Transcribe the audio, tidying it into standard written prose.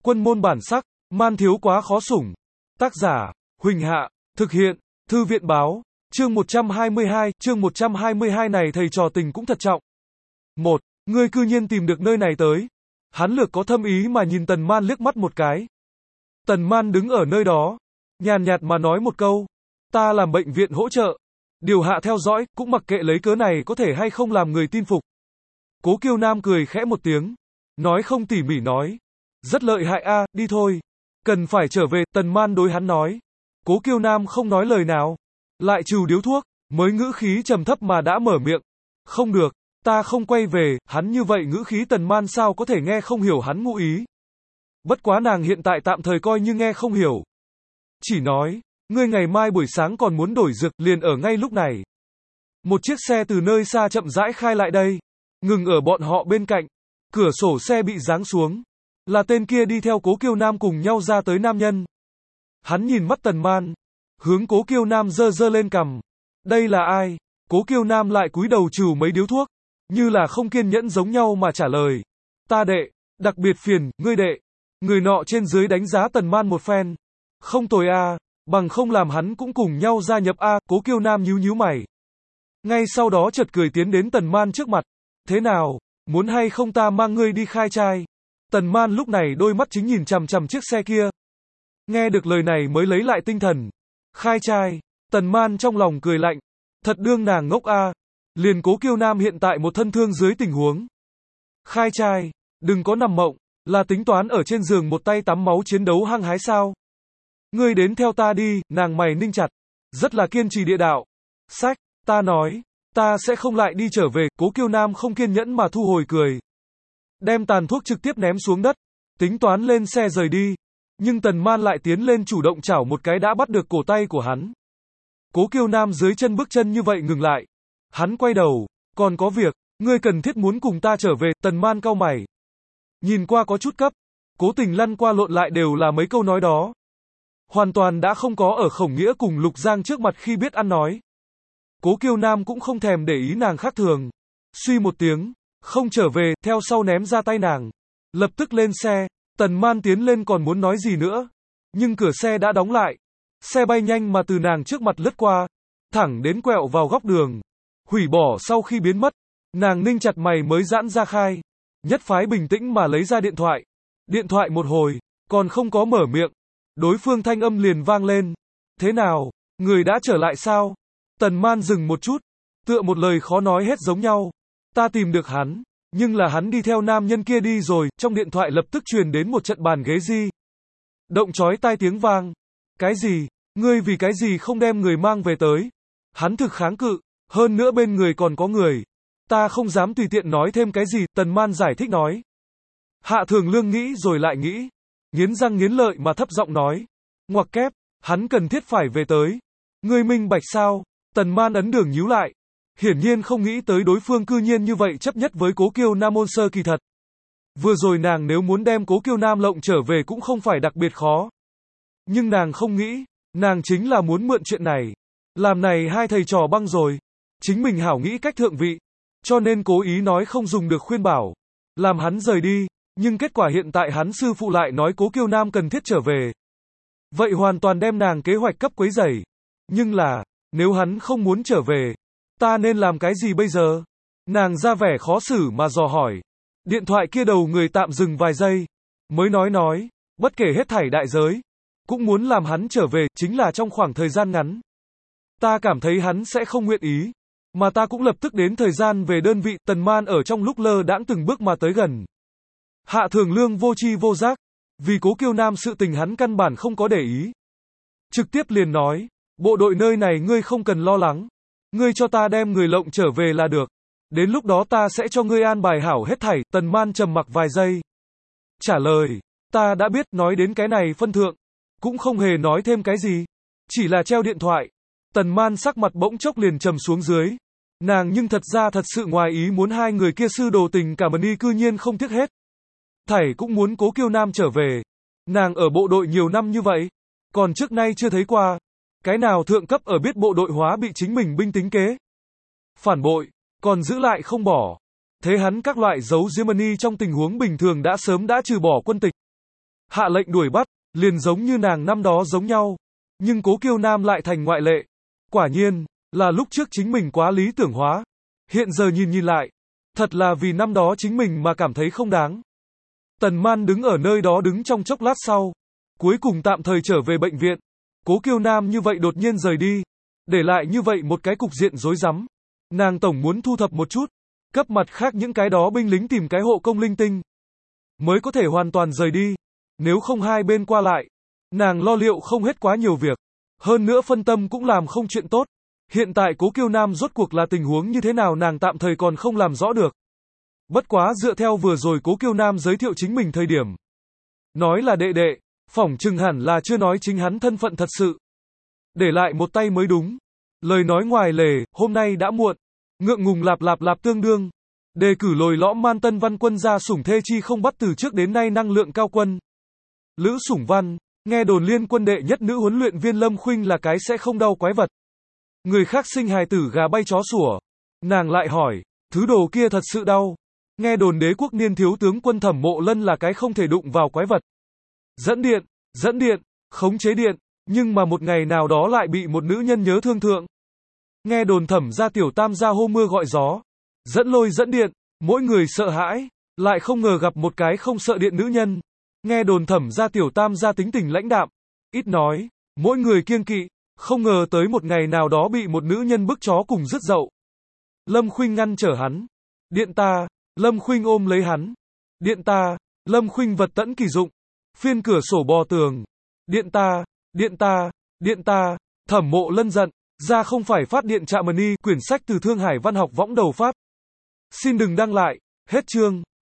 Quân môn bản sắc, man thiếu quá khó sủng. Tác giả, Huỳnh Hạ, thực hiện, Thư viện báo, chương 122 này thầy trò tình cũng thật trọng. Một, ngươi cư nhiên tìm được nơi này tới. Hắn lược có thâm ý mà nhìn Tần Man liếc mắt một cái. Tần Man đứng ở nơi đó, nhàn nhạt mà nói một câu, ta làm bệnh viện hỗ trợ. Điều hạ theo dõi, cũng mặc kệ lấy cớ này có thể hay không làm người tin phục. Cố Kiêu Nam cười khẽ một tiếng, nói không tỉ mỉ nói, rất lợi hại a, đi thôi. Cần phải trở về, Tần Man đối hắn nói. Cố Kiêu Nam không nói lời nào, lại trừ điếu thuốc, mới ngữ khí trầm thấp mà đã mở miệng. Không được, ta không quay về, hắn như vậy ngữ khí Tần Man sao có thể nghe không hiểu hắn ngụ ý. Bất quá nàng hiện tại tạm thời coi như nghe không hiểu. Chỉ nói, ngươi ngày mai buổi sáng còn muốn đổi dược, liền ở ngay lúc này. Một chiếc xe từ nơi xa chậm rãi khai lại đây, ngừng ở bọn họ bên cạnh, cửa sổ xe bị giáng xuống. Là tên kia đi theo Cố Kiêu Nam cùng nhau ra tới nam nhân. Hắn nhìn mắt Tần Man, hướng Cố Kiêu Nam giơ giơ lên cằm. Đây là ai? Cố Kiêu Nam lại cúi đầu trừ mấy điếu thuốc, như là không kiên nhẫn giống nhau mà trả lời. Ta đệ, đặc biệt phiền, ngươi đệ. Người nọ trên dưới đánh giá Tần Man một phen. Không tồi a, bằng không làm hắn cũng cùng nhau gia nhập a, Cố Kiêu Nam nhíu nhíu mày. Ngay sau đó chợt cười tiến đến Tần Man trước mặt. Thế nào, muốn hay không ta mang ngươi đi khai trai? Tần Man lúc này đôi mắt chính nhìn chằm chằm chiếc xe kia. Nghe được lời này mới lấy lại tinh thần. Khai trai, Tần Man trong lòng cười lạnh. Thật đương nàng ngốc a. Liền Cố Kiêu Nam hiện tại một thân thương dưới tình huống. Khai trai, đừng có nằm mộng, là tính toán ở trên giường một tay tắm máu chiến đấu hăng hái sao? Ngươi đến theo ta đi, nàng mày ninh chặt. Rất là kiên trì địa đạo. Sách, ta nói, ta sẽ không lại đi trở về, Cố Kiêu Nam không kiên nhẫn mà thu hồi cười. Đem tàn thuốc trực tiếp ném xuống đất, tính toán lên xe rời đi. Nhưng Tần Man lại tiến lên chủ động chảo một cái đã bắt được cổ tay của hắn. Cố Kiêu Nam dưới chân bước chân như vậy ngừng lại. Hắn quay đầu, còn có việc, ngươi cần thiết muốn cùng ta trở về, Tần Man cau mày. Nhìn qua có chút cấp, cố tình lăn qua lộn lại đều là mấy câu nói đó. Hoàn toàn đã không có ở Khổng Nghĩa cùng Lục Giang trước mặt khi biết ăn nói. Cố Kiêu Nam cũng không thèm để ý nàng khác thường. Suy một tiếng, không trở về, theo sau ném ra tay nàng. Lập tức lên xe, Tần Man tiến lên còn muốn nói gì nữa. Nhưng cửa xe đã đóng lại. Xe bay nhanh mà từ nàng trước mặt lướt qua, thẳng đến quẹo vào góc đường. Hủy bỏ sau khi biến mất, nàng ninh chặt mày mới giãn ra khai. Nhất phái bình tĩnh mà lấy ra điện thoại. Điện thoại một hồi, còn không có mở miệng. Đối phương thanh âm liền vang lên. Thế nào, người đã trở lại sao? Tần Man dừng một chút, tựa một lời khó nói hết giống nhau. Ta tìm được hắn, nhưng là hắn đi theo nam nhân kia đi rồi, trong điện thoại lập tức truyền đến một trận bàn ghế di động chói tai tiếng vang. Cái gì? Ngươi vì cái gì không đem người mang về tới? Hắn thực kháng cự, hơn nữa bên người còn có người. Ta không dám tùy tiện nói thêm cái gì, Tần Man giải thích nói. Hạ Thường Lương nghĩ rồi lại nghĩ, nghiến răng nghiến lợi mà thấp giọng nói. Ngoặc kép, hắn cần thiết phải về tới. Ngươi minh bạch sao? Tần Man ấn đường nhíu lại. Hiển nhiên không nghĩ tới đối phương cư nhiên như vậy chấp nhất với Cố Kiêu Nam ôn sơ kỳ thật. Vừa rồi nàng nếu muốn đem Cố Kiêu Nam lộng trở về cũng không phải đặc biệt khó. Nhưng nàng không nghĩ, nàng chính là muốn mượn chuyện này. Làm này hai thầy trò băng rồi. Chính mình hảo nghĩ cách thượng vị. Cho nên cố ý nói không dùng được khuyên bảo. Làm hắn rời đi. Nhưng kết quả hiện tại hắn sư phụ lại nói Cố Kiêu Nam cần thiết trở về. Vậy hoàn toàn đem nàng kế hoạch cấp quấy rầy. Nhưng là, nếu hắn không muốn trở về, ta nên làm cái gì bây giờ? Nàng ra vẻ khó xử mà dò hỏi. Điện thoại kia đầu người tạm dừng vài giây. Mới nói, bất kể hết thảy đại giới, cũng muốn làm hắn trở về, chính là trong khoảng thời gian ngắn. Ta cảm thấy hắn sẽ không nguyện ý. Mà ta cũng lập tức đến thời gian về đơn vị, Tần Man ở trong lúc lơ đãng từng bước mà tới gần. Hạ Thường Lương vô tri vô giác, vì Cố Kiêu Nam sự tình hắn căn bản không có để ý. Trực tiếp liền nói, bộ đội nơi này ngươi không cần lo lắng. Ngươi cho ta đem người lộng trở về là được. Đến lúc đó ta sẽ cho ngươi an bài hảo hết thảy, Tần Man trầm mặc vài giây. Trả lời, ta đã biết, nói đến cái này phân thượng. Cũng không hề nói thêm cái gì. Chỉ là treo điện thoại. Tần Man sắc mặt bỗng chốc liền trầm xuống dưới. Nàng nhưng thật ra thật sự ngoài ý muốn hai người kia sư đồ tình cả mần cư nhiên không tiếc hết. Thảy cũng muốn Cố Kiêu Nam trở về. Nàng ở bộ đội nhiều năm như vậy, còn trước nay chưa thấy qua. Cái nào thượng cấp ở biết bộ đội hóa bị chính mình binh tính kế. Phản bội, còn giữ lại không bỏ. Thế hắn các loại giấu Germany trong tình huống bình thường đã sớm đã trừ bỏ quân tịch. hạ lệnh đuổi bắt, liền giống như nàng năm đó giống nhau. Nhưng Cố Kiêu Nam lại thành ngoại lệ. Quả nhiên, là lúc trước chính mình quá lý tưởng hóa. Hiện giờ nhìn lại, thật là vì năm đó chính mình mà cảm thấy không đáng. Tần Man đứng ở nơi đó đứng trong chốc lát sau. Cuối cùng tạm thời trở về bệnh viện. Cố Kiêu Nam như vậy đột nhiên rời đi. Để lại như vậy một cái cục diện rối rắm. Nàng tổng muốn thu thập một chút. Cấp mặt khác những cái đó binh lính tìm cái hộ công linh tinh. Mới có thể hoàn toàn rời đi. Nếu không hai bên qua lại. Nàng lo liệu không hết quá nhiều việc. Hơn nữa phân tâm cũng làm không chuyện tốt. Hiện tại Cố Kiêu Nam rốt cuộc là tình huống như thế nào nàng tạm thời còn không làm rõ được. Bất quá dựa theo vừa rồi Cố Kiêu Nam giới thiệu chính mình thời điểm. Nói là đệ đệ, phỏng chừng hẳn là chưa nói chính hắn thân phận thật sự. Để lại một tay mới đúng. Lời nói ngoài lề, hôm nay đã muộn. Ngượng ngùng lạp tương đương. Đề cử lồi lõm man Tân Văn Quân ra sủng thê chi không bắt từ trước đến nay năng lượng cao quân. Lữ Sủng Văn, nghe đồn liên quân đệ nhất nữ huấn luyện viên Lâm Khuynh là cái sẽ không đau quái vật. Người khác sinh hài tử gà bay chó sủa. Nàng lại hỏi, thứ đồ kia thật sự đau. Nghe đồn đế quốc niên thiếu tướng quân Thẩm Mộ Lân là cái không thể đụng vào quái vật. Dẫn điện, khống chế điện, nhưng mà một ngày nào đó lại bị một nữ nhân nhớ thương thượng. Nghe đồn Thẩm gia tiểu tam gia hô mưa gọi gió. Dẫn lôi dẫn điện, mỗi người sợ hãi, lại không ngờ gặp một cái không sợ điện nữ nhân. Nghe đồn Thẩm gia tiểu tam gia tính tình lãnh đạm, ít nói, mỗi người kiêng kỵ, không ngờ tới một ngày nào đó bị một nữ nhân bức chó cùng rứt dậu. Lâm Khuynh ngăn trở hắn. Điện ta, Lâm Khuynh ôm lấy hắn. Điện ta, Lâm Khuynh vật tẫn kỳ dụng. Phiên cửa sổ bò tường. Điện ta, Thẩm Mộ Lân giận. Ra không phải phát điện Trạm Ni, quyển sách từ Thương Hải Văn học võng đầu phát. Xin đừng đăng lại, hết chương.